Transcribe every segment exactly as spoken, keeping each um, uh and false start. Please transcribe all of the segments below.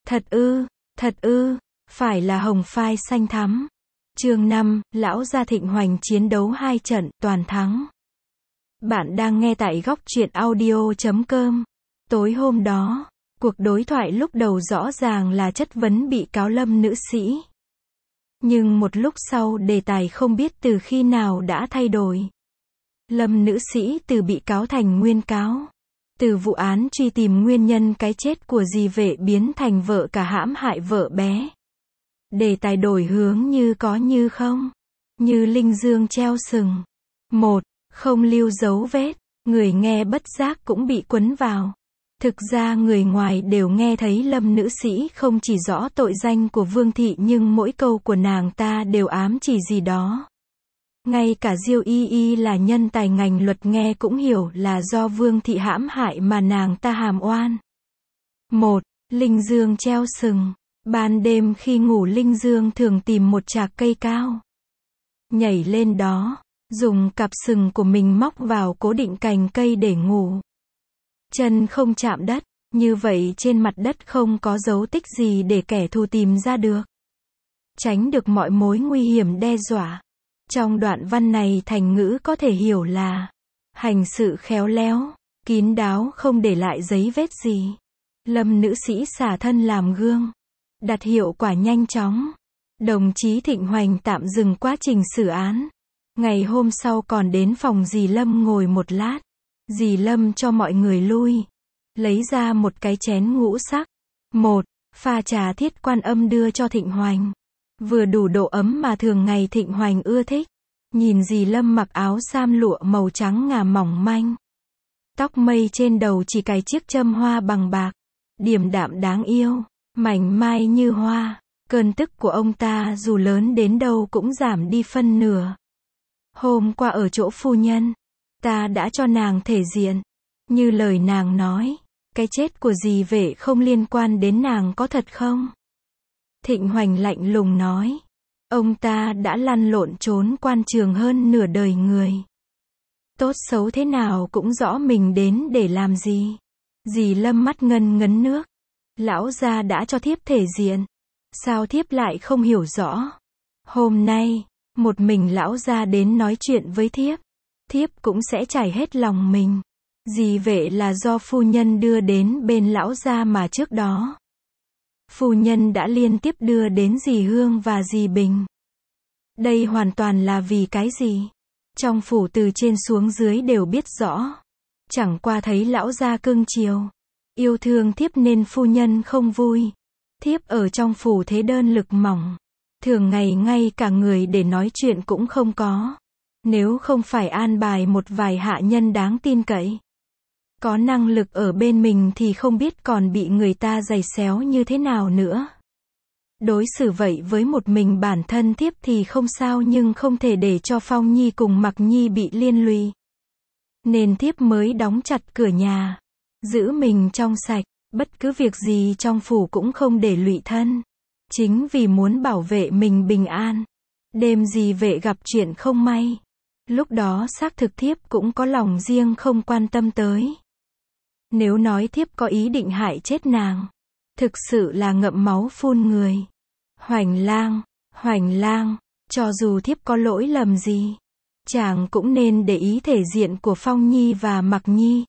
Thật ư, thật ư, phải là hồng phai xanh thắm. Chương năm, lão gia Thịnh Hoành chiến đấu hai trận, toàn thắng. Bạn đang nghe tại góc truyện audio chấm com. Tối hôm đó, cuộc đối thoại lúc đầu rõ ràng là chất vấn bị cáo Lâm nữ sĩ. Nhưng một lúc sau đề tài không biết từ khi nào đã thay đổi. Lâm nữ sĩ từ bị cáo thành nguyên cáo. Từ vụ án truy tìm nguyên nhân cái chết của dì Vệ biến thành vợ cả hãm hại vợ bé. Đề tài đổi hướng như có như không. Như linh dương treo sừng. Một, không lưu dấu vết. Người nghe bất giác cũng bị quấn vào. Thực ra người ngoài đều nghe thấy Lâm nữ sĩ không chỉ rõ tội danh của Vương thị nhưng mỗi câu của nàng ta đều ám chỉ gì đó. Ngay cả Diêu Y Y là nhân tài ngành luật nghe cũng hiểu là do Vương thị hãm hại mà nàng ta hàm oan. Một, linh dương treo sừng. Ban đêm khi ngủ linh dương thường tìm một chạc cây cao. Nhảy lên đó, dùng cặp sừng của mình móc vào cố định cành cây để ngủ. Chân không chạm đất, như vậy trên mặt đất không có dấu tích gì để kẻ thù tìm ra được. Tránh được mọi mối nguy hiểm đe dọa. Trong đoạn văn này thành ngữ có thể hiểu là hành sự khéo léo, kín đáo không để lại giấy vết gì. Lâm nữ sĩ xả thân làm gương, đạt hiệu quả nhanh chóng. Đồng chí Thịnh Hoành tạm dừng quá trình xử án. Ngày hôm sau còn đến phòng dì Lâm ngồi một lát. Dì Lâm cho mọi người lui. Lấy ra một cái chén ngũ sắc. Một, pha trà Thiết Quan Âm đưa cho Thịnh Hoành. Vừa đủ độ ấm mà thường ngày Thịnh Hoành ưa thích. Nhìn dì Lâm mặc áo sam lụa màu trắng ngà mỏng manh. Tóc mây trên đầu chỉ cài chiếc châm hoa bằng bạc. Điềm đạm đáng yêu, mảnh mai như hoa. Cơn tức của ông ta dù lớn đến đâu cũng giảm đi phân nửa. Hôm qua ở chỗ phu nhân, ta đã cho nàng thể diện. Như lời nàng nói, cái chết của dì Vệ không liên quan đến nàng có thật không? Thịnh Hoành lạnh lùng nói. Ông ta đã lăn lộn trốn quan trường hơn nửa đời người. Tốt xấu thế nào cũng rõ mình đến để làm gì. Dì Lâm mắt ngân ngấn nước. Lão gia đã cho thiếp thể diện. Sao thiếp lại không hiểu rõ? Hôm nay, một mình lão gia đến nói chuyện với thiếp. Thiếp cũng sẽ trải hết lòng mình. Dì Vệ là do phu nhân đưa đến bên lão gia mà trước đó. Phu nhân đã liên tiếp đưa đến dì Hương và dì Bình. Đây hoàn toàn là vì cái gì? Trong phủ từ trên xuống dưới đều biết rõ. Chẳng qua thấy lão gia cưng chiều, yêu thương thiếp nên phu nhân không vui. Thiếp ở trong phủ thế đơn lực mỏng. Thường ngày ngay cả người để nói chuyện cũng không có. Nếu không phải an bài một vài hạ nhân đáng tin cậy, có năng lực ở bên mình thì không biết còn bị người ta giày xéo như thế nào nữa. Đối xử vậy với một mình bản thân thiếp thì không sao nhưng không thể để cho Phong Nhi cùng Mặc Nhi bị liên lụy. Nên thiếp mới đóng chặt cửa nhà, giữ mình trong sạch, bất cứ việc gì trong phủ cũng không để lụy thân. Chính vì muốn bảo vệ mình bình an. Đêm dì Vệ gặp chuyện không may. Lúc đó xác thực thiếp cũng có lòng riêng không quan tâm tới. Nếu nói thiếp có ý định hại chết nàng, thực sự là ngậm máu phun người. Hoành lang, Hoành lang, cho dù thiếp có lỗi lầm gì, chàng cũng nên để ý thể diện của Phong Nhi và Mặc Nhi.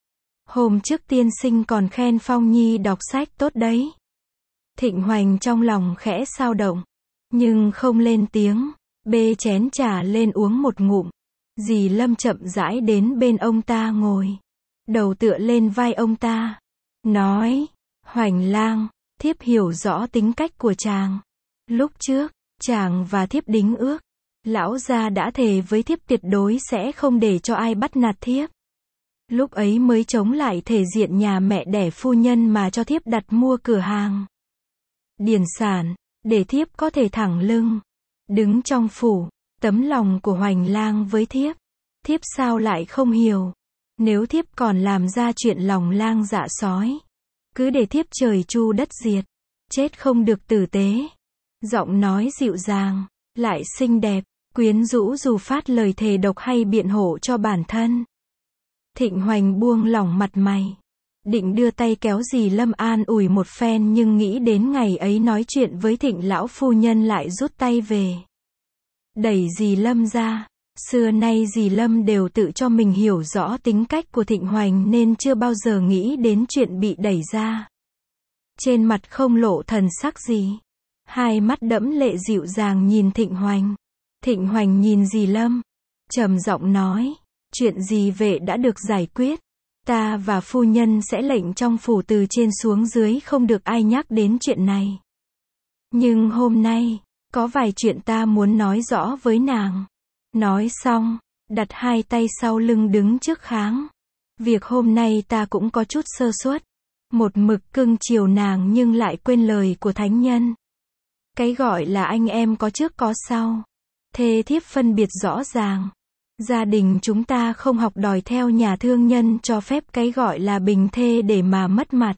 Hôm trước tiên sinh còn khen Phong Nhi đọc sách tốt đấy. Thịnh Hoành trong lòng khẽ xao động, nhưng không lên tiếng, bê chén trà lên uống một ngụm. Dì Lâm chậm rãi đến bên ông ta ngồi, đầu tựa lên vai ông ta, nói, Hoành lang, thiếp hiểu rõ tính cách của chàng. Lúc trước, chàng và thiếp đính ước, lão gia đã thề với thiếp tuyệt đối sẽ không để cho ai bắt nạt thiếp. Lúc ấy mới chống lại thể diện nhà mẹ đẻ phu nhân mà cho thiếp đặt mua cửa hàng điền sản, để thiếp có thể thẳng lưng đứng trong phủ. Tấm lòng của Hoành lang với thiếp, thiếp sao lại không hiểu. Nếu thiếp còn làm ra chuyện lòng lang dạ sói, cứ để thiếp trời chu đất diệt, chết không được tử tế. Giọng nói dịu dàng, lại xinh đẹp, quyến rũ dù phát lời thề độc hay biện hộ cho bản thân. Thịnh Hoành buông lỏng mặt mày, định đưa tay kéo dì Lâm an ủi một phen nhưng nghĩ đến ngày ấy nói chuyện với Thịnh lão phu nhân lại rút tay về. Đẩy dì Lâm ra. Xưa nay dì Lâm đều tự cho mình hiểu rõ tính cách của Thịnh Hoành nên chưa bao giờ nghĩ đến chuyện bị đẩy ra. Trên mặt không lộ thần sắc gì. Hai mắt đẫm lệ dịu dàng nhìn Thịnh Hoành. Thịnh Hoành nhìn dì Lâm. Trầm giọng nói. Chuyện dì vệ đã được giải quyết. Ta và phu nhân sẽ lệnh trong phủ từ trên xuống dưới không được ai nhắc đến chuyện này. Nhưng hôm nay, có vài chuyện ta muốn nói rõ với nàng. Nói xong, đặt hai tay sau lưng đứng trước kháng. Việc hôm nay ta cũng có chút sơ suất. Một mực cưng chiều nàng nhưng lại quên lời của thánh nhân. Cái gọi là anh em có trước có sau. Thê thiếp phân biệt rõ ràng. Gia đình chúng ta không học đòi theo nhà thương nhân cho phép cái gọi là bình thê để mà mất mặt.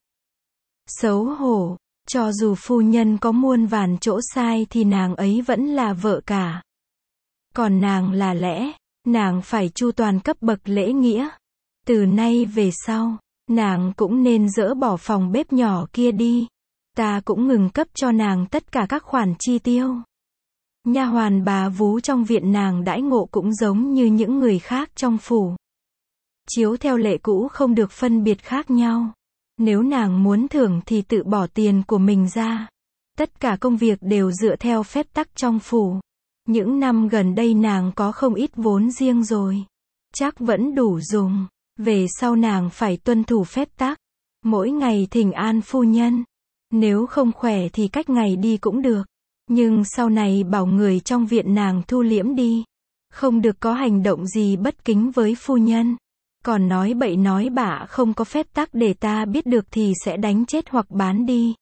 Xấu hổ, cho dù phu nhân có muôn vàn chỗ sai thì nàng ấy vẫn là vợ cả. Còn nàng là lẽ, nàng phải chu toàn cấp bậc lễ nghĩa. Từ nay về sau, nàng cũng nên dỡ bỏ phòng bếp nhỏ kia đi. Ta cũng ngừng cấp cho nàng tất cả các khoản chi tiêu. Nha hoàn bà vú trong viện nàng đãi ngộ cũng giống như những người khác trong phủ. Chiếu theo lệ cũ không được phân biệt khác nhau. Nếu nàng muốn thưởng thì tự bỏ tiền của mình ra. Tất cả công việc đều dựa theo phép tắc trong phủ. Những năm gần đây nàng có không ít vốn riêng rồi. Chắc vẫn đủ dùng. Về sau nàng phải tuân thủ phép tắc. Mỗi ngày thỉnh an phu nhân. Nếu không khỏe thì cách ngày đi cũng được. Nhưng sau này bảo người trong viện nàng thu liễm đi. Không được có hành động gì bất kính với phu nhân. Còn nói bậy nói bạ không có phép tắc để ta biết được thì sẽ đánh chết hoặc bán đi.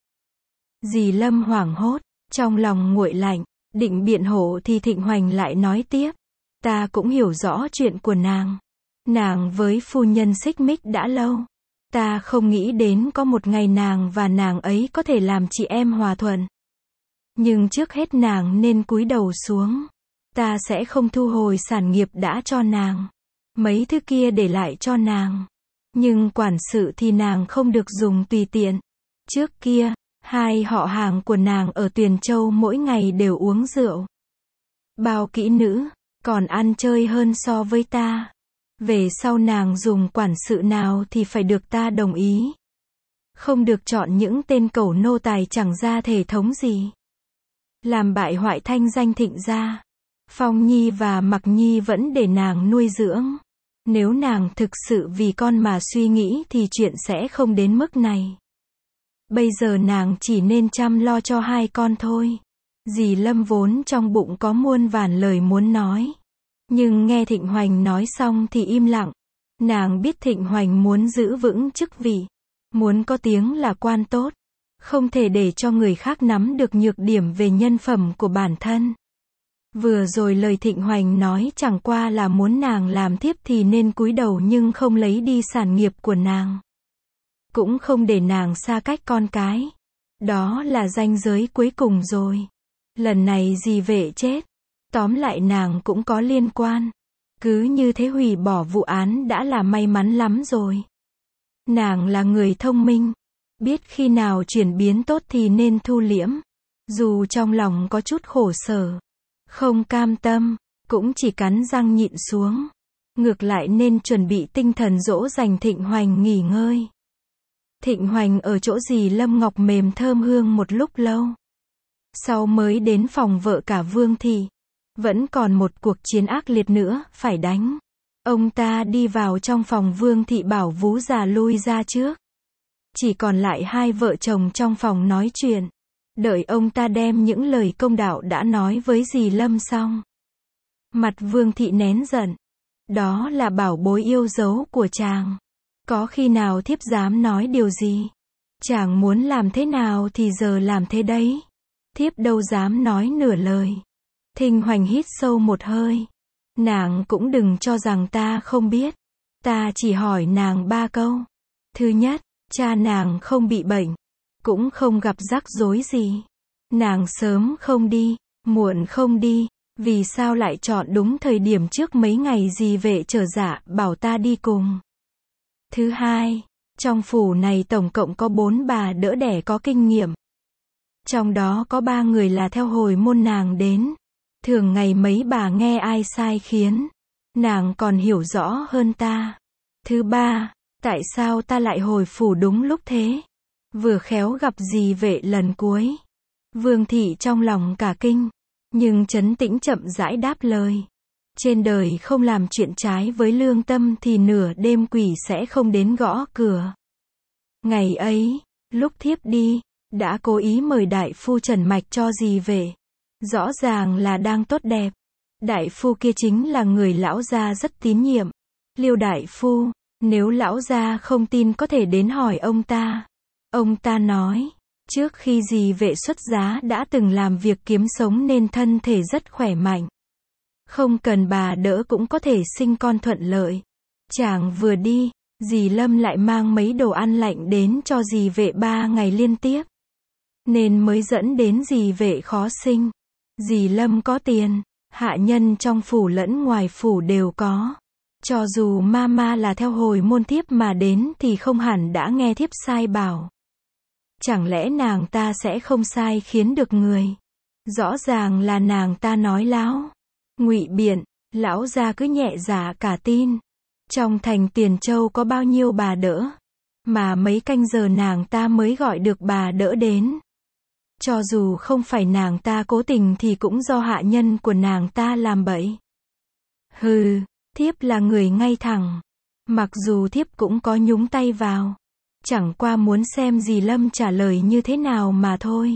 Dì Lâm hoảng hốt, trong lòng nguội lạnh, định biện hộ thì Thịnh Hoành lại nói tiếp. Ta cũng hiểu rõ chuyện của nàng. Nàng với phu nhân xích mích đã lâu. Ta không nghĩ đến có một ngày nàng và nàng ấy có thể làm chị em hòa thuận. Nhưng trước hết nàng nên cúi đầu xuống. Ta sẽ không thu hồi sản nghiệp đã cho nàng. Mấy thứ kia để lại cho nàng. Nhưng quản sự thì nàng không được dùng tùy tiện. Trước kia, hai họ hàng của nàng ở Tuyền Châu mỗi ngày đều uống rượu. Bao kỹ nữ, còn ăn chơi hơn so với ta. Về sau nàng dùng quản sự nào thì phải được ta đồng ý. Không được chọn những tên cẩu nô tài chẳng ra thể thống gì. Làm bại hoại thanh danh Thịnh gia. Phong Nhi và Mặc Nhi vẫn để nàng nuôi dưỡng. Nếu nàng thực sự vì con mà suy nghĩ thì chuyện sẽ không đến mức này. Bây giờ nàng chỉ nên chăm lo cho hai con thôi. Dì Lâm vốn trong bụng có muôn vàn lời muốn nói. Nhưng nghe Thịnh Hoành nói xong thì im lặng. Nàng biết Thịnh Hoành muốn giữ vững chức vị. Muốn có tiếng là quan tốt. Không thể để cho người khác nắm được nhược điểm về nhân phẩm của bản thân. Vừa rồi lời Thịnh Hoành nói chẳng qua là muốn nàng làm thiếp thì nên cúi đầu nhưng không lấy đi sản nghiệp của nàng. Cũng không để nàng xa cách con cái. Đó là ranh giới cuối cùng rồi. Lần này dì vệ chết. Tóm lại nàng cũng có liên quan. Cứ như thế hủy bỏ vụ án đã là may mắn lắm rồi. Nàng là người thông minh. Biết khi nào chuyển biến tốt thì nên thu liễm. Dù trong lòng có chút khổ sở. Không cam tâm. Cũng chỉ cắn răng nhịn xuống. Ngược lại nên chuẩn bị tinh thần dỗ dành Thịnh Hoành nghỉ ngơi. Thịnh Hoành ở chỗ dì Lâm Ngọc mềm thơm hương một lúc lâu. Sau mới đến phòng vợ cả Vương Thị. Vẫn còn một cuộc chiến ác liệt nữa, phải đánh. Ông ta đi vào trong phòng Vương Thị bảo vú già lui ra trước. Chỉ còn lại hai vợ chồng trong phòng nói chuyện. Đợi ông ta đem những lời công đạo đã nói với dì Lâm xong. Mặt Vương Thị nén giận. Đó là bảo bối yêu dấu của chàng. Có khi nào thiếp dám nói điều gì? Chàng muốn làm thế nào thì giờ làm thế đấy. Thiếp đâu dám nói nửa lời. Thịnh Hoành hít sâu một hơi. Nàng cũng đừng cho rằng ta không biết. Ta chỉ hỏi nàng ba câu. Thứ nhất, cha nàng không bị bệnh. Cũng không gặp rắc rối gì. Nàng sớm không đi, muộn không đi. Vì sao lại chọn đúng thời điểm trước mấy ngày dì vệ trở dạ bảo ta đi cùng? Thứ hai, Trong phủ này tổng cộng có bốn bà đỡ đẻ có kinh nghiệm. Trong đó có ba người là theo hồi môn nàng đến. Thường ngày mấy bà nghe ai sai khiến, nàng còn hiểu rõ hơn ta. Thứ ba, tại sao ta lại hồi phủ đúng lúc thế? Vừa khéo gặp dì vệ lần cuối. Vương thị trong lòng cả kinh, nhưng trấn tĩnh chậm rãi đáp lời. Trên đời không làm chuyện trái với lương tâm thì nửa đêm quỷ sẽ không đến gõ cửa. Ngày ấy, lúc thiếp đi, đã cố ý mời đại phu trần mạch cho dì vệ. Rõ ràng là đang tốt đẹp. Đại phu kia chính là người lão gia rất tín nhiệm. Liêu đại phu, nếu lão gia không tin có thể đến hỏi ông ta. Ông ta nói, trước khi dì vệ xuất giá đã từng làm việc kiếm sống nên thân thể rất khỏe mạnh. Không cần bà đỡ cũng có thể sinh con thuận lợi. Chàng vừa đi, dì Lâm lại mang mấy đồ ăn lạnh đến cho dì vệ ba ngày liên tiếp. Nên mới dẫn đến dì vệ khó sinh. Dì Lâm có tiền, hạ nhân trong phủ lẫn ngoài phủ đều có. Cho dù mama là theo hồi môn thiếp mà đến thì không hẳn đã nghe thiếp sai bảo. Chẳng lẽ nàng ta sẽ không sai khiến được người? Rõ ràng là nàng ta nói láo, ngụy biện, lão gia cứ nhẹ dạ cả tin. Trong thành Tiền Châu có bao nhiêu bà đỡ, mà mấy canh giờ nàng ta mới gọi được bà đỡ đến. Cho dù không phải nàng ta cố tình thì cũng do hạ nhân của nàng ta làm bậy. Hừ, thiếp là người ngay thẳng. Mặc dù thiếp cũng có nhúng tay vào. Chẳng qua muốn xem dì Lâm trả lời như thế nào mà thôi.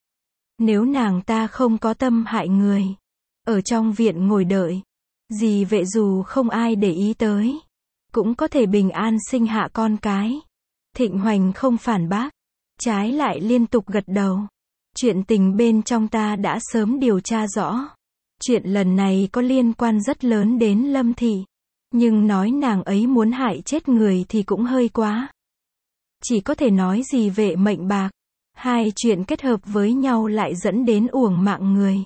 Nếu nàng ta không có tâm hại người, ở trong viện ngồi đợi, dì vệ dù không ai để ý tới, cũng có thể bình an sinh hạ con cái. Thịnh Hoành không phản bác, trái lại liên tục gật đầu. Chuyện tình bên trong ta đã sớm điều tra rõ. Chuyện lần này có liên quan rất lớn đến Lâm thị. Nhưng nói nàng ấy muốn hại chết người thì cũng hơi quá. Chỉ có thể nói dì vệ mệnh bạc. Hai chuyện kết hợp với nhau lại dẫn đến uổng mạng người.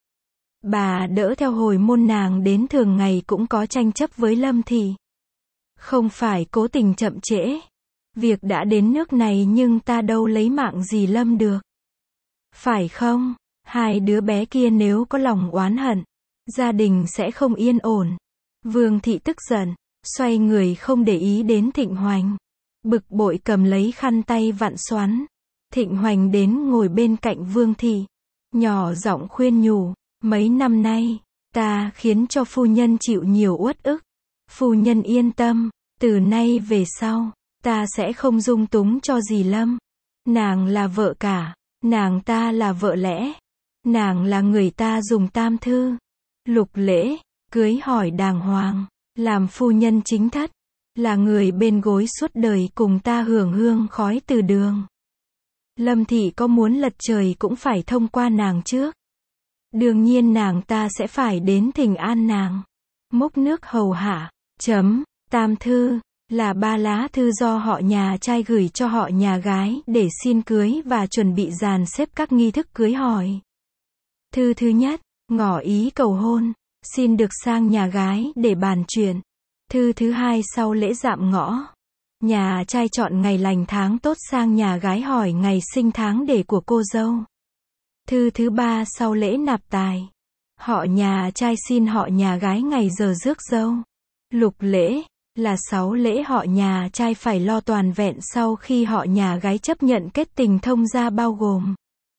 Bà đỡ theo hồi môn nàng đến thường ngày cũng có tranh chấp với Lâm thị. Không phải cố tình chậm trễ. Việc đã đến nước này nhưng ta đâu lấy mạng dì Lâm được. Phải không? Hai đứa bé kia nếu có lòng oán hận, gia đình sẽ không yên ổn. Vương thị tức giận, xoay người không để ý đến Thịnh Hoành. Bực bội cầm lấy khăn tay vặn xoắn. Thịnh Hoành đến ngồi bên cạnh Vương thị. Nhỏ giọng khuyên nhủ, mấy năm nay, ta khiến cho phu nhân chịu nhiều uất ức. Phu nhân yên tâm, từ nay về sau, ta sẽ không dung túng cho dì Lâm. Nàng là vợ cả, nàng ta là vợ lẽ. Nàng là người ta dùng tam thư, lục lễ, cưới hỏi đàng hoàng, làm phu nhân chính thất. Là người bên gối suốt đời cùng ta hưởng hương khói từ đường. Lâm thị có muốn lật trời cũng phải thông qua nàng trước. Đương nhiên nàng ta sẽ phải đến thỉnh an nàng. Múc nước hầu hạ. Chấm. Tam thư là ba lá thư do họ nhà trai gửi cho họ nhà gái để xin cưới và chuẩn bị dàn xếp các nghi thức cưới hỏi. Thư thứ nhất, ngỏ ý cầu hôn, xin được sang nhà gái để bàn chuyện. Thư thứ hai sau lễ dạm ngõ, nhà trai chọn ngày lành tháng tốt sang nhà gái hỏi ngày sinh tháng đẻ của cô dâu. Thư thứ ba sau lễ nạp tài, họ nhà trai xin họ nhà gái ngày giờ rước dâu. Lục lễ là sáu lễ họ nhà trai phải lo toàn vẹn sau khi họ nhà gái chấp nhận kết tình thông gia bao gồm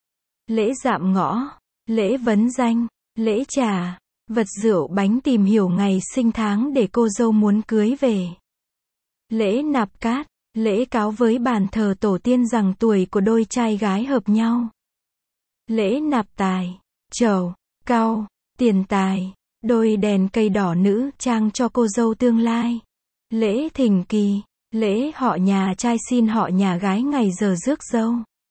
lễ dạm ngõ, lễ vấn danh, lễ trà, vật rượu bánh tìm hiểu ngày sinh tháng để cô dâu muốn cưới về. Lễ nạp cát, lễ cáo với bàn thờ tổ tiên rằng tuổi của đôi trai gái hợp nhau. Lễ nạp tài, trầu, cau, tiền tài, đôi đèn cây đỏ nữ trang cho cô dâu tương lai. Lễ thỉnh kỳ, lễ họ nhà trai xin họ nhà gái ngày giờ rước dâu.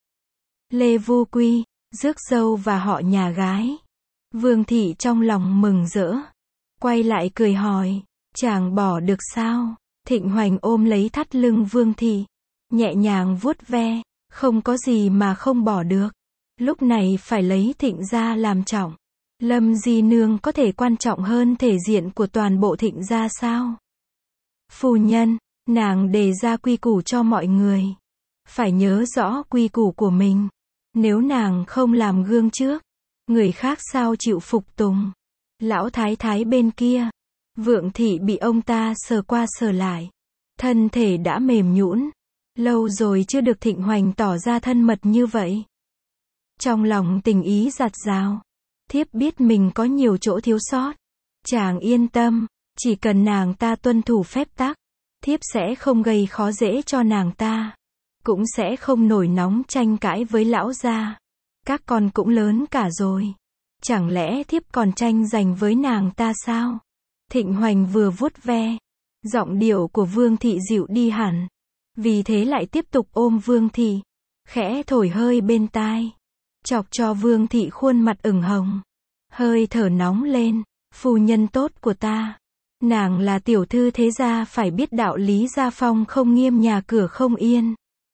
Lê vu quy, rước dâu và họ nhà gái. Vương thị trong lòng mừng rỡ, quay lại cười hỏi, chàng bỏ được sao? Thịnh Hoành ôm lấy thắt lưng Vương thị, nhẹ nhàng vuốt ve, không có gì mà không bỏ được. Lúc này phải lấy Thịnh gia làm trọng. Lâm di nương có thể quan trọng hơn thể diện của toàn bộ Thịnh gia sao? Phu nhân, Nàng đề ra quy củ cho mọi người. Phải nhớ rõ quy củ của mình. Nếu nàng không làm gương trước, người khác sao chịu phục tùng. Lão thái thái bên kia, Vượng Thị bị ông ta sờ qua sờ lại. Thân thể đã mềm nhũn. Lâu rồi chưa được Thịnh Hoành tỏ ra thân mật như vậy. Trong lòng tình ý giặt rào. Thiếp biết mình có nhiều chỗ thiếu sót. Chàng yên tâm, chỉ cần nàng ta tuân thủ phép tắc, thiếp sẽ không gây khó dễ cho nàng ta. Cũng sẽ không nổi nóng tranh cãi với lão gia. Các con cũng lớn cả rồi. Chẳng lẽ thiếp còn tranh giành với nàng ta sao? Thịnh Hoành vừa vuốt ve. Giọng điệu của Vương Thị dịu đi hẳn. Vì thế lại tiếp tục ôm Vương Thị. Khẽ thổi hơi bên tai. Chọc cho Vương Thị khuôn mặt ửng hồng. Hơi thở nóng lên. Phu nhân tốt của ta. Nàng là tiểu thư thế gia phải biết đạo lý gia phong không nghiêm nhà cửa không yên.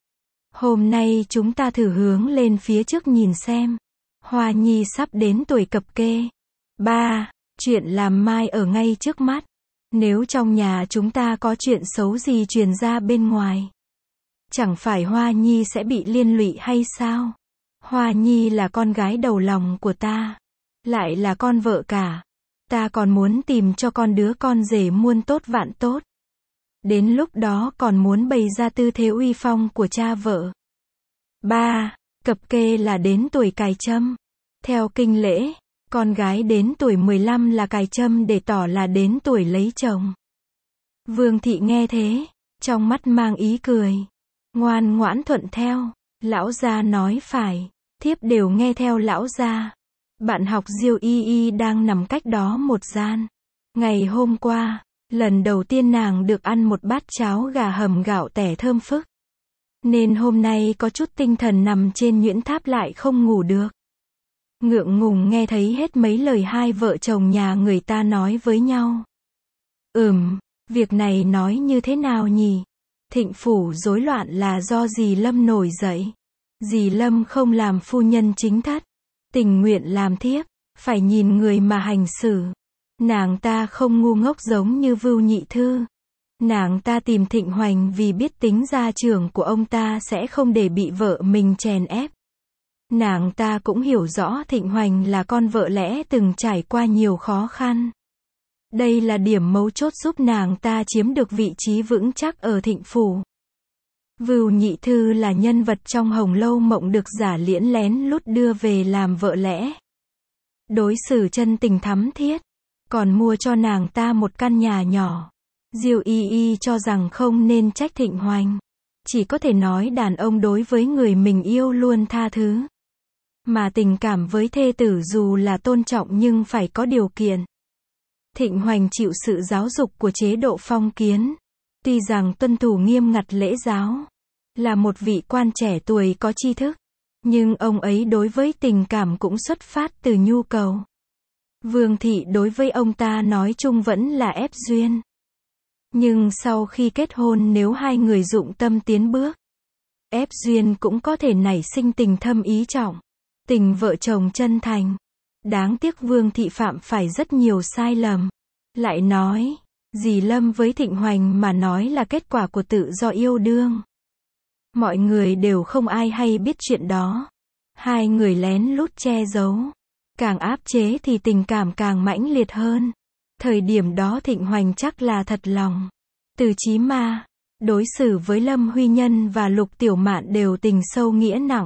Hôm nay chúng ta thử hướng lên phía trước nhìn xem. Hoa Nhi sắp đến tuổi cập kê. Ba, chuyện làm mai ở ngay trước mắt. Nếu trong nhà chúng ta có chuyện xấu gì truyền ra bên ngoài, chẳng phải Hoa Nhi sẽ bị liên lụy hay sao? Hoa Nhi là con gái đầu lòng của ta. Lại là con vợ cả. Ta còn muốn tìm cho con đứa con rể muôn tốt vạn tốt. Đến lúc đó còn muốn bày ra tư thế uy phong của cha vợ. Ba, cập kê là đến tuổi cài trâm. Theo kinh lễ, con gái đến tuổi mười lăm là cài trâm để tỏ là đến tuổi lấy chồng. Vương Thị nghe thế, trong mắt mang ý cười. Ngoan ngoãn thuận theo. Lão gia nói phải, thiếp đều nghe theo lão gia. Bạn học Diêu Y Y đang nằm cách đó một gian. Ngày hôm qua, lần đầu tiên nàng được ăn một bát cháo gà hầm gạo tẻ thơm phức. Nên hôm nay có chút tinh thần nằm trên nhuyễn tháp lại không ngủ được. Ngượng ngùng nghe thấy hết mấy lời hai vợ chồng nhà người ta nói với nhau. Ừm, việc này nói như thế nào nhỉ? Thịnh phủ rối loạn là do dì Lâm nổi dậy. Dì Lâm không làm phu nhân chính thất. Tình nguyện làm thiếp, phải nhìn người mà hành xử. Nàng ta không ngu ngốc giống như Vưu Nhị Thư. Nàng ta tìm Thịnh Hoành vì biết tính gia trưởng của ông ta sẽ không để bị vợ mình chèn ép. Nàng ta cũng hiểu rõ Thịnh Hoành là con vợ lẽ từng trải qua nhiều khó khăn. Đây là điểm mấu chốt giúp nàng ta chiếm được vị trí vững chắc ở Thịnh phủ. Vưu Nhị Thư là nhân vật trong Hồng Lâu Mộng được giả liễn lén lút đưa về làm vợ lẽ. Đối xử chân tình thắm thiết, còn mua cho nàng ta một căn nhà nhỏ. Diêu Y Y cho rằng không nên trách Thịnh Hoành. Chỉ có thể nói đàn ông đối với người mình yêu luôn tha thứ. Mà tình cảm với thê tử dù là tôn trọng nhưng phải có điều kiện. Thịnh Hoành chịu sự giáo dục của chế độ phong kiến. Tuy rằng tuân thủ nghiêm ngặt lễ giáo, là một vị quan trẻ tuổi có tri thức, nhưng ông ấy đối với tình cảm cũng xuất phát từ nhu cầu. Vương Thị đối với ông ta nói chung vẫn là ép duyên. Nhưng sau khi kết hôn nếu hai người dụng tâm tiến bước, ép duyên cũng có thể nảy sinh tình thâm ý trọng, tình vợ chồng chân thành. Đáng tiếc Vương Thị phạm phải rất nhiều sai lầm. Lại nói, dì Lâm với Thịnh Hoành mà nói là kết quả của tự do yêu đương. Mọi người đều không ai hay biết chuyện đó. Hai người lén lút che giấu. Càng áp chế thì tình cảm càng mãnh liệt hơn. Thời điểm đó Thịnh Hoành chắc là thật lòng. Từ Chí Ma, đối xử với Lâm Huy Nhân và Lục Tiểu Mạn đều tình sâu nghĩa nặng.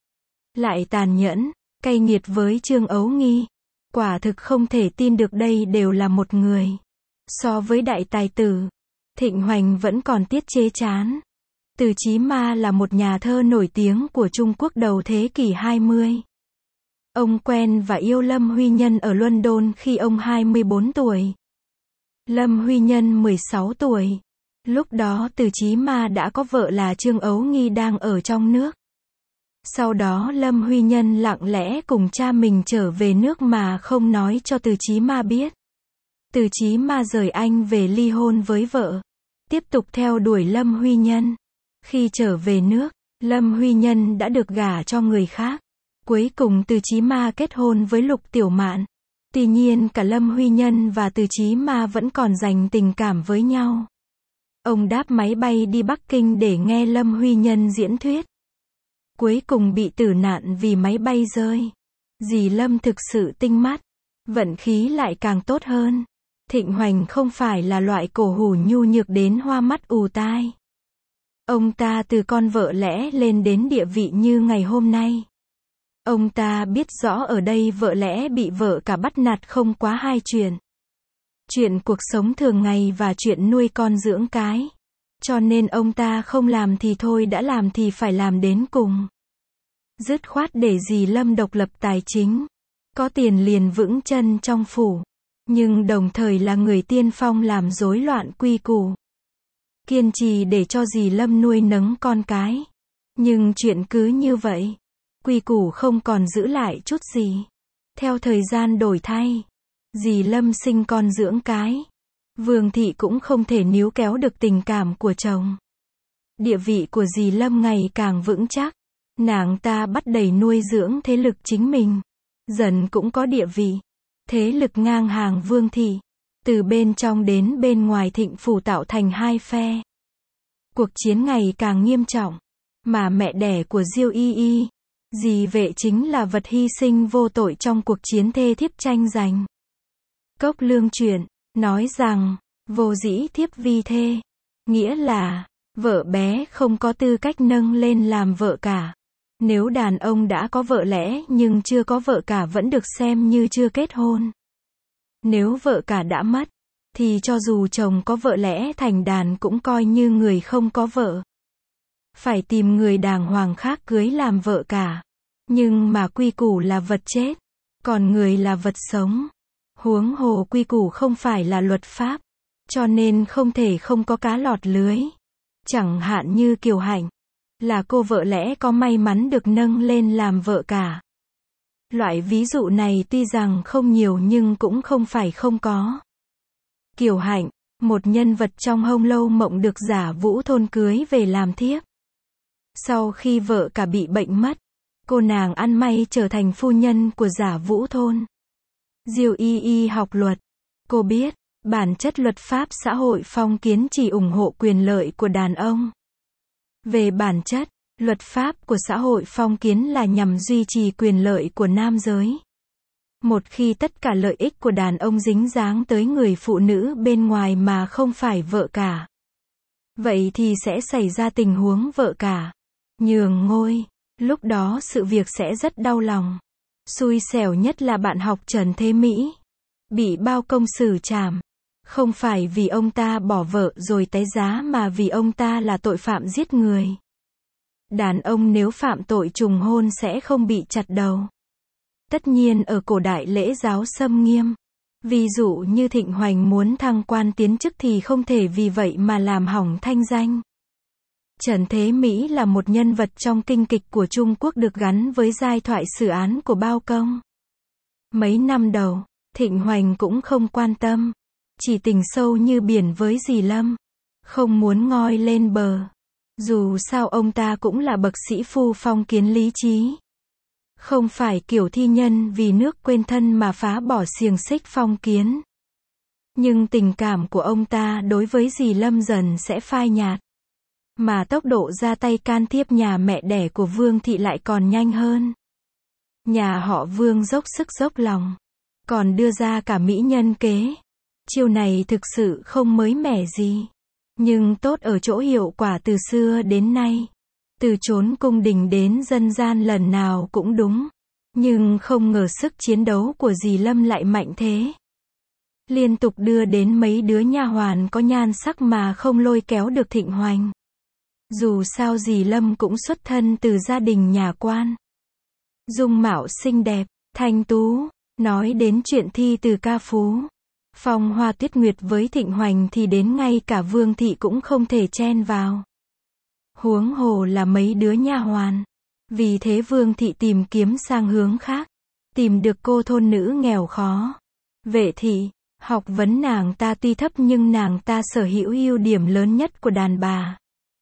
Lại tàn nhẫn, cay nghiệt với Trương Ấu Nghi. Quả thực không thể tin được đây đều là một người. So với đại tài tử, Thịnh Hoành vẫn còn tiết chế chán. Từ Chí Ma là một nhà thơ nổi tiếng của Trung Quốc đầu thế kỷ hai mươi. Ông quen và yêu Lâm Huy Nhân ở London khi ông hai mươi bốn tuổi. Lâm Huy Nhân mười sáu tuổi. Lúc đó Từ Chí Ma đã có vợ là Trương Ấu Nghi đang ở trong nước. Sau đó Lâm Huy Nhân lặng lẽ cùng cha mình trở về nước mà không nói cho Từ Chí Ma biết. Từ Chí Ma rời Anh về ly hôn với vợ. Tiếp tục theo đuổi Lâm Huy Nhân. Khi trở về nước, Lâm Huy Nhân đã được gả cho người khác. Cuối cùng Từ Chí Ma kết hôn với Lục Tiểu Mạn. Tuy nhiên cả Lâm Huy Nhân và Từ Chí Ma vẫn còn dành tình cảm với nhau. Ông đáp máy bay đi Bắc Kinh để nghe Lâm Huy Nhân diễn thuyết. Cuối cùng bị tử nạn vì máy bay rơi. Dì Lâm thực sự tinh mắt. Vận khí lại càng tốt hơn. Thịnh Hoành không phải là loại cổ hủ nhu nhược đến hoa mắt ù tai. Ông ta từ con vợ lẽ lên đến địa vị như ngày hôm nay. Ông ta biết rõ ở đây vợ lẽ bị vợ cả bắt nạt không quá hai chuyện. Chuyện cuộc sống thường ngày và chuyện nuôi con dưỡng cái. Cho nên ông ta không làm thì thôi, đã làm thì phải làm đến cùng. Dứt khoát để dì Lâm độc lập tài chính. Có tiền liền vững chân trong phủ. Nhưng đồng thời là người tiên phong làm rối loạn quy củ. Kiên trì để cho dì Lâm nuôi nấng con cái. Nhưng chuyện cứ như vậy. Quy củ không còn giữ lại chút gì. Theo thời gian đổi thay. Dì Lâm sinh con dưỡng cái. Vương thị cũng không thể níu kéo được tình cảm của chồng. Địa vị của dì Lâm ngày càng vững chắc. Nàng ta bắt đầy nuôi dưỡng thế lực chính mình. Dần cũng có địa vị. Thế lực ngang hàng Vương thị. Từ bên trong đến bên ngoài Thịnh phủ tạo thành hai phe. Cuộc chiến ngày càng nghiêm trọng. Mà mẹ đẻ của Diêu Y Y, dì Vệ chính là vật hy sinh vô tội trong cuộc chiến thê thiếp tranh giành. Cốc Lương Truyện nói rằng, vô dĩ thiếp vi thê, nghĩa là, vợ bé không có tư cách nâng lên làm vợ cả. Nếu đàn ông đã có vợ lẽ nhưng chưa có vợ cả vẫn được xem như chưa kết hôn. Nếu vợ cả đã mất, thì cho dù chồng có vợ lẽ thành đàn cũng coi như người không có vợ. Phải tìm người đàng hoàng khác cưới làm vợ cả. Nhưng mà quy củ là vật chết, còn người là vật sống. Huống hồ quy củ không phải là luật pháp, cho nên không thể không có cá lọt lưới. Chẳng hạn như Kiều Hạnh, là cô vợ lẽ có may mắn được nâng lên làm vợ cả. Loại ví dụ này tuy rằng không nhiều nhưng cũng không phải không có. Kiều Hạnh, một nhân vật trong Hồng Lâu Mộng được Giả Vũ Thôn cưới về làm thiếp. Sau khi vợ cả bị bệnh mất, cô nàng ăn may trở thành phu nhân của Giả Vũ Thôn. Diêu Y Y học luật. Cô biết, bản chất luật pháp xã hội phong kiến chỉ ủng hộ quyền lợi của đàn ông. Về bản chất, luật pháp của xã hội phong kiến là nhằm duy trì quyền lợi của nam giới. Một khi tất cả lợi ích của đàn ông dính dáng tới người phụ nữ bên ngoài mà không phải vợ cả, vậy thì sẽ xảy ra tình huống vợ cả nhường ngôi. Lúc đó sự việc sẽ rất đau lòng. Xui xẻo nhất là bạn học Trần Thế Mỹ. Bị bao công xử trảm. Không phải vì ông ta bỏ vợ rồi tái giá mà vì ông ta là tội phạm giết người. Đàn ông nếu phạm tội trùng hôn sẽ không bị chặt đầu. Tất nhiên ở cổ đại lễ giáo xâm nghiêm. Ví dụ như Thịnh Hoành muốn thăng quan tiến chức thì không thể vì vậy mà làm hỏng thanh danh. Trần Thế Mỹ là một nhân vật trong kinh kịch của Trung Quốc được gắn với giai thoại xử án của bao công. Mấy năm đầu, Thịnh Hoành cũng không quan tâm. Chỉ tình sâu như biển với dì Lâm. Không muốn ngoi lên bờ. Dù sao ông ta cũng là bậc sĩ phu phong kiến lý trí. Không phải kiểu thi nhân vì nước quên thân mà phá bỏ xiềng xích phong kiến. Nhưng tình cảm của ông ta đối với dì Lâm dần sẽ phai nhạt. Mà tốc độ ra tay can thiệp nhà mẹ đẻ của Vương thị lại còn nhanh hơn. Nhà họ Vương dốc sức dốc lòng. Còn đưa ra cả mỹ nhân kế. Chiêu này thực sự không mới mẻ gì. Nhưng tốt ở chỗ hiệu quả từ xưa đến nay. Từ chốn cung đình đến dân gian lần nào cũng đúng. Nhưng không ngờ sức chiến đấu của dì Lâm lại mạnh thế. Liên tục đưa đến mấy đứa nha hoàn có nhan sắc mà không lôi kéo được Thịnh Hoành. Dù sao dì Lâm cũng xuất thân từ gia đình nhà quan. Dung mạo xinh đẹp, thanh tú. Nói đến chuyện thi từ ca phú, phong hoa tuyết nguyệt với Thịnh Hoành thì đến ngay cả Vương thị cũng không thể chen vào. Huống hồ là mấy đứa nha hoàn. Vì thế Vương thị tìm kiếm sang hướng khác. Tìm được cô thôn nữ nghèo khó. Vệ thị, học vấn nàng ta tuy thấp nhưng nàng ta sở hữu ưu điểm lớn nhất của đàn bà.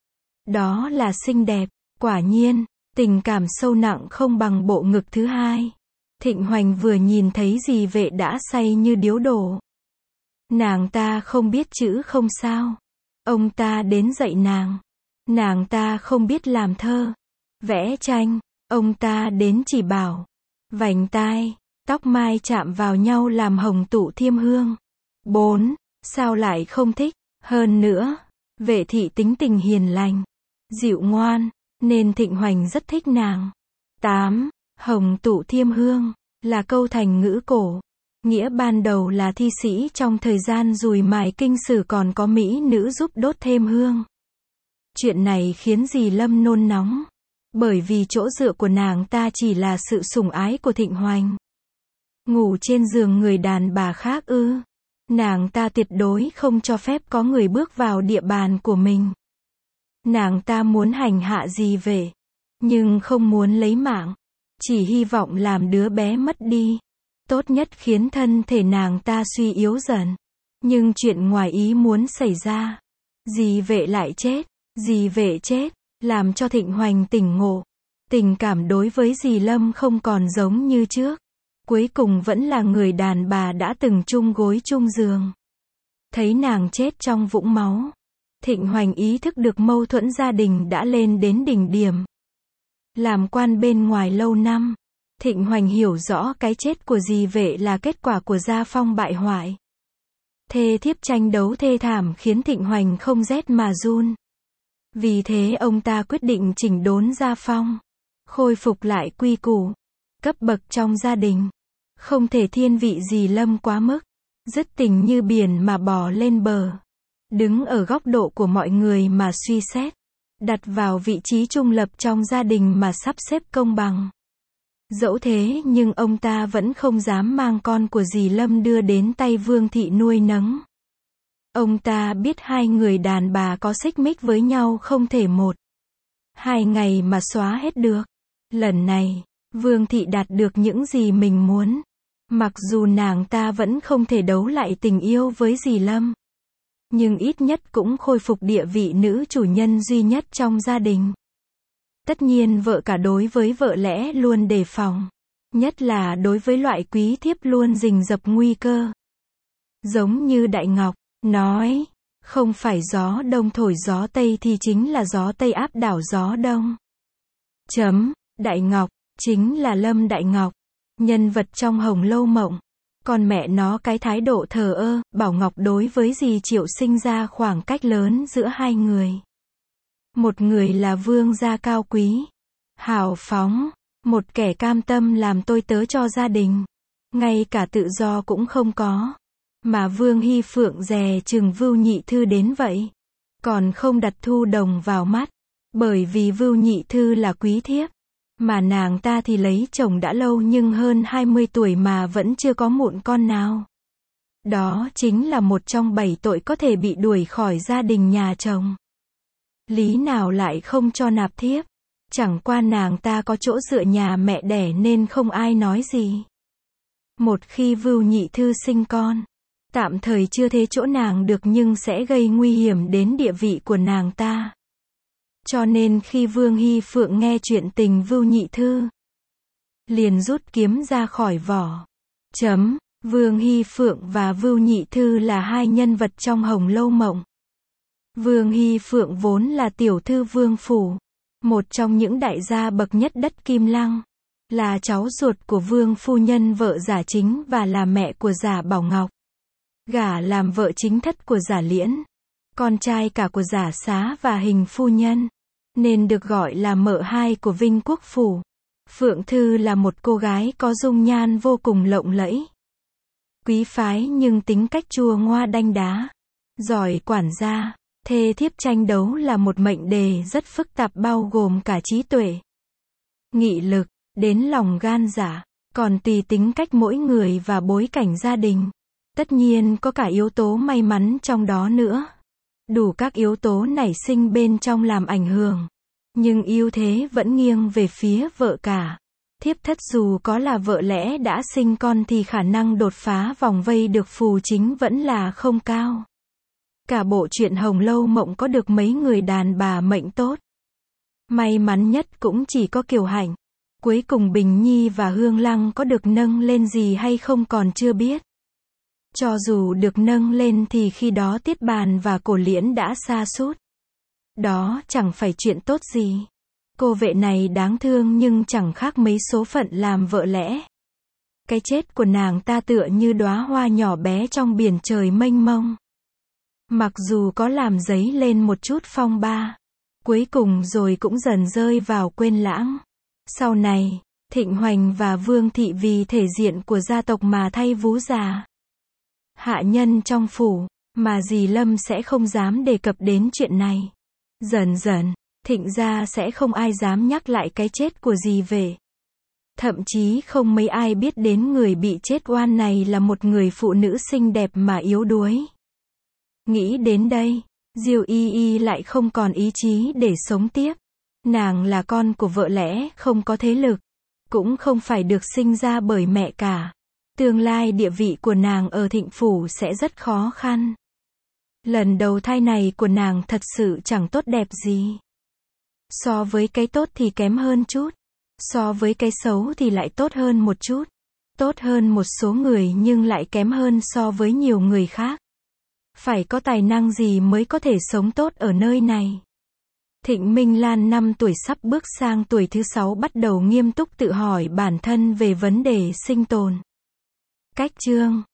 Đó là xinh đẹp. Quả nhiên, tình cảm sâu nặng không bằng bộ ngực thứ hai. Thịnh Hoành vừa nhìn thấy dì Vệ đã say như điếu đổ. Nàng ta không biết chữ không sao. Ông ta đến dạy nàng. Nàng ta không biết làm thơ, vẽ tranh, ông ta đến chỉ bảo. Vành tai, tóc mai chạm vào nhau làm hồng tụ thiêm hương. bốn. Sao lại không thích? Hơn nữa, Vệ thị tính tình hiền lành, dịu ngoan, nên Thịnh Hoành rất thích nàng. tám. Hồng tụ thiêm hương là câu thành ngữ cổ, nghĩa ban đầu là thi sĩ trong thời gian dùi mài kinh sử còn có mỹ nữ giúp đốt thêm hương. Chuyện này khiến dì Lâm nôn nóng, bởi vì chỗ dựa của nàng ta chỉ là sự sủng ái của Thịnh Hoành. Ngủ trên giường người đàn bà khác ư? Nàng ta tuyệt đối không cho phép có người bước vào địa bàn của mình. Nàng ta muốn hành hạ dì Vệ, nhưng không muốn lấy mạng, chỉ hy vọng làm đứa bé mất đi. Tốt nhất khiến thân thể nàng ta suy yếu dần. Nhưng chuyện ngoài ý muốn xảy ra. Dì Vệ lại chết. Dì Vệ chết, làm cho Thịnh Hoành tỉnh ngộ. Tình cảm đối với dì Lâm không còn giống như trước. Cuối cùng vẫn là người đàn bà đã từng chung gối chung giường. Thấy nàng chết trong vũng máu, Thịnh Hoành ý thức được mâu thuẫn gia đình đã lên đến đỉnh điểm. Làm quan bên ngoài lâu năm, Thịnh Hoành hiểu rõ cái chết của dì Vệ là kết quả của gia phong bại hoại. Thê thiếp tranh đấu thê thảm khiến Thịnh Hoành không rét mà run. Vì thế ông ta quyết định chỉnh đốn gia phong, khôi phục lại quy củ, cấp bậc trong gia đình. Không thể thiên vị dì Lâm quá mức, dứt tình như biển mà bò lên bờ. Đứng ở góc độ của mọi người mà suy xét, đặt vào vị trí trung lập trong gia đình mà sắp xếp công bằng. Dẫu thế nhưng ông ta vẫn không dám mang con của dì Lâm đưa đến tay Vương thị nuôi nấng. Ông ta biết hai người đàn bà có xích mích với nhau không thể một, hai ngày mà xóa hết được. Lần này, Vương thị đạt được những gì mình muốn. Mặc dù nàng ta vẫn không thể đấu lại tình yêu với dì Lâm, nhưng ít nhất cũng khôi phục địa vị nữ chủ nhân duy nhất trong gia đình. Tất nhiên vợ cả đối với vợ lẽ luôn đề phòng, nhất là đối với loại quý thiếp luôn rình rập nguy cơ. Giống như Đại Ngọc nói, không phải gió đông thổi gió tây thì chính là gió tây áp đảo gió đông. Chấm, Đại Ngọc, chính là Lâm Đại Ngọc, nhân vật trong Hồng Lâu Mộng. Còn mẹ nó cái thái độ thờ ơ, Bảo Ngọc đối với dì Triệu sinh ra khoảng cách lớn giữa hai người. Một người là vương gia cao quý, hào phóng, một kẻ cam tâm làm tôi tớ cho gia đình, ngay cả tự do cũng không có. Mà Vương Hy Phượng dè chừng Vưu Nhị Thư đến vậy, còn không đặt Thu Đồng vào mắt, bởi vì Vưu Nhị Thư là quý thiếp, mà nàng ta thì lấy chồng đã lâu nhưng hơn hai mươi tuổi mà vẫn chưa có mụn con nào. Đó chính là một trong bảy tội có thể bị đuổi khỏi gia đình nhà chồng. Lý nào lại không cho nạp thiếp? Chẳng qua nàng ta có chỗ dựa nhà mẹ đẻ nên không ai nói gì. Một khi Vưu Nhị Thư sinh con, tạm thời chưa thế chỗ nàng được nhưng sẽ gây nguy hiểm đến địa vị của nàng ta. Cho nên khi Vương Hy Phượng nghe chuyện tình Vưu Nhị Thư, liền rút kiếm ra khỏi vỏ. Chấm, Vương Hy Phượng và Vưu Nhị Thư là hai nhân vật trong Hồng Lâu Mộng. Vương Hy Phượng vốn là tiểu thư Vương Phủ, một trong những đại gia bậc nhất đất Kim Lăng, là cháu ruột của Vương phu nhân vợ Giả Chính và là mẹ của Giả Bảo Ngọc. Gả làm vợ chính thất của Giả Liễn, con trai cả của Giả Xá và Hình phu nhân, nên được gọi là mợ hai của Vinh Quốc Phủ. Phượng Thư là một cô gái có dung nhan vô cùng lộng lẫy, quý phái nhưng tính cách chua ngoa đanh đá, giỏi quản gia. Thê thiếp tranh đấu là một mệnh đề rất phức tạp bao gồm cả trí tuệ, nghị lực, đến lòng gan dạ, còn tùy tính cách mỗi người và bối cảnh gia đình. Tất nhiên có cả yếu tố may mắn trong đó nữa. Đủ các yếu tố nảy sinh bên trong làm ảnh hưởng. Nhưng ưu thế vẫn nghiêng về phía vợ cả. Thiếp thất dù có là vợ lẽ đã sinh con thì khả năng đột phá vòng vây được phù chính vẫn là không cao. Cả bộ truyện Hồng Lâu Mộng có được mấy người đàn bà mệnh tốt. May mắn nhất cũng chỉ có Kiều Hạnh. Cuối cùng Bình Nhi và Hương Lăng có được nâng lên gì hay không còn chưa biết. Cho dù được nâng lên thì khi đó Tiết Bàn và Cổ Liễn đã sa sút. Đó chẳng phải chuyện tốt gì. Cô vệ này đáng thương nhưng chẳng khác mấy số phận làm vợ lẽ. Cái chết của nàng ta tựa như đóa hoa nhỏ bé trong biển trời mênh mông. Mặc dù có làm dấy lên một chút phong ba, cuối cùng rồi cũng dần rơi vào quên lãng. Sau này, Thịnh Hoành và Vương Thị vì thể diện của gia tộc mà thay vú già. Hạ nhân trong phủ, mà dì Lâm sẽ không dám đề cập đến chuyện này. Dần dần, Thịnh gia sẽ không ai dám nhắc lại cái chết của dì Vệ. Thậm chí không mấy ai biết đến người bị chết oan này là một người phụ nữ xinh đẹp mà yếu đuối. Nghĩ đến đây, Diêu Y Y lại không còn ý chí để sống tiếp. Nàng là con của vợ lẽ, không có thế lực, cũng không phải được sinh ra bởi mẹ cả. Tương lai địa vị của nàng ở Thịnh phủ sẽ rất khó khăn. Lần đầu thai này của nàng thật sự chẳng tốt đẹp gì. So với cái tốt thì kém hơn chút. So với cái xấu thì lại tốt hơn một chút. Tốt hơn một số người nhưng lại kém hơn so với nhiều người khác. Phải có tài năng gì mới có thể sống tốt ở nơi này. Thịnh Minh Lan năm tuổi sắp bước sang tuổi thứ sáu bắt đầu nghiêm túc tự hỏi bản thân về vấn đề sinh tồn. Cách chương